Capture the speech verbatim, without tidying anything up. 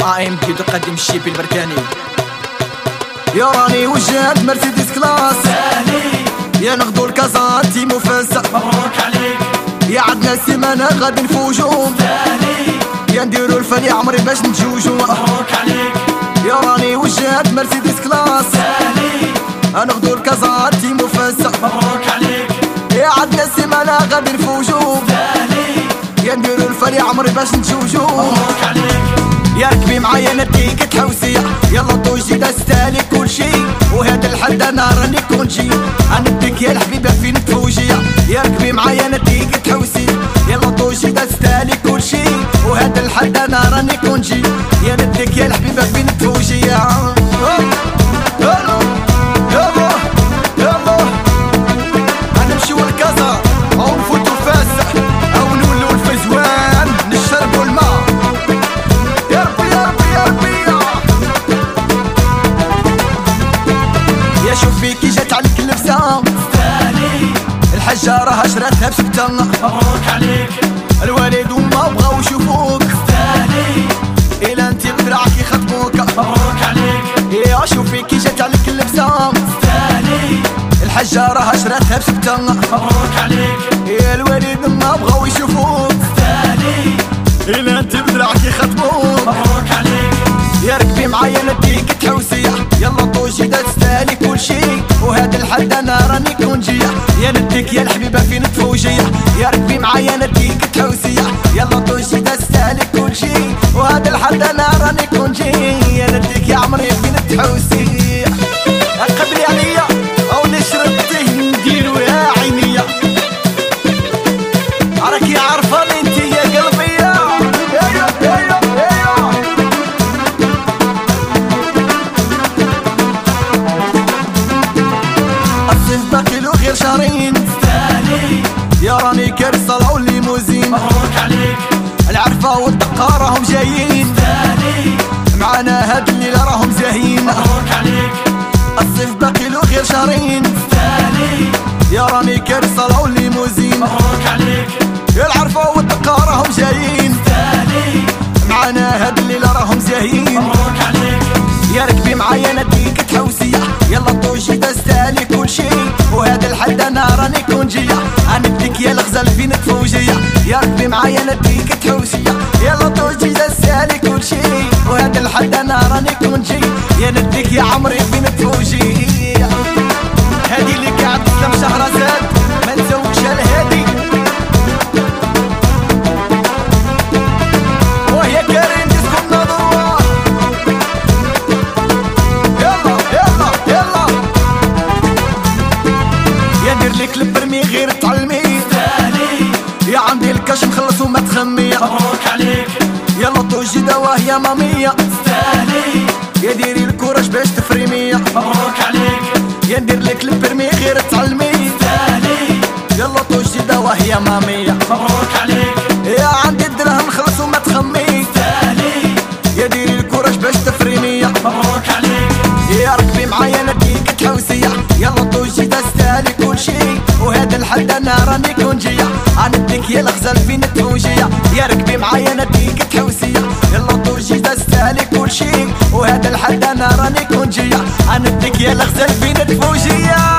ا ام بي تقدم الشيب البركاني. يا راني وجهت مرسيدس كلاس سالي، يا نغدو الكازاتي مفاسة مبروك عليك. يا عدنا السيمانة غادي نفوجو سالي، يا نديرو الفن يا عمري باش نتزوجو. مبروك عليك. يا راني وجهت مرسيدس كلاس سالي، نغدو الكازاتي مفاسة مبروك عليك. يا عدنا السيمانة غادي نفوجو سالي، يا نديرو الفن يا عمري باش نتزوجو. مبروك عليك. يا ركبي معايا نديك تحوسية يلا طوجي دستالي كل شي وهذا الحد انا راني كونجي انديك يا الحبيبة فين تفوجية. يا ركبي معايا نديك تحوسية يلا طوجي دستالي كل شي وهذا الحد انا راني كونجي يا نديك يا الحبيبة فين تفوجية. يلا يلا يلا هنمشيو لكازا او نفوتو فاسة او نولو الفزوان نشربو الماء. يا شوفي كي جات عليك اللبسة سالي، الحجة راها شراتها بسكتة. مبروك عليك. الوالد وما بغاو يشوفوك سالي، إلا انتي بدراعك يخطبوك. مبروك عليك. يا شوفي كي جات عليك اللبسة سالي، الحجة راها شراتها بسكتة. مبروك عليك. يا الوالد ما بغاو يشوفوك سالي، إلا انتي بدراعك يخطبوك. مبروك عليك. يا ركبي معايا نديك تحوسية يلا طوجي دستالي كل شي وهذا الحد انا راني كونجية يا نديك يا الحبيبة فين تفوجية. يا ركبي معايا نديك تحوسية يلا طوجي دستالي كل شي وهذا الحد انا راني كونجية يا نديك يا عمري فين تحوسية. قبلي عليا او نشربتيه نديرو يا عينيا راكي عارفة انتي يا قلبي. يا يا يا يا الصيف باقي له غير شهرين. سالي، يا راني كارثة صلاة والليموزين. مبروك عليك. العرفة والدقة راهم جايين سالي، معانا هاد الليلة راهم زاهيين. مبروك عليك. الصيف باقي له غير شهرين. سالي، يا راني كارثة صلاة والليموزين. مبروك عليك. يا العرفة والدقة راهم جايين سالي، معانا هاد الليلة راهم زاهيين. مبروك عليك. يا ركبي معايا نديك تحوسية يلا طوجي دستالي كل شي وهذا الحد انا راني كونجية انديك يا الغزال فين تفوجية. يا ركبي معايا نديك تحوسية يلا طوجي دستالي كل شي وهذا الحد انا راني كونجي يا نديك يا عمري فين تفوجية. هادي اللي قاعد تسلم شهرزاد ما نسوقش الهادي وهي كريم تسكن نضوى. يلا يلا يلا يا ندير لك البرمي غير تعلمي. سالي، يا عندي الكاش مخلص وما تخمي. مبروك عليك. يلا طوجي دواه يا مامية. سالي، يا ديري الكورج باش تفريمية. مبروك عليك. يا ندير لك البرمي غير تعلمي. سالي، يلا طوجي دواه يا مامية. مبروك عليك. يا عندي الدرهم نخلص وما تخمي. سالي، يا ديري الكورج باش تفريمية. مبروك عليك. يا ركبي معايا نديك تحوسية يلا طوجي دستالي كل شي وهذا الحد انا راني كونجية انديك يا الغزال فين تفوجية. يا ركبي معايا نديك تحوسية يلا طوجي دستالي كل شي وهذا الحد انا راني كونجية انديك يا الغزال فين تفوجية.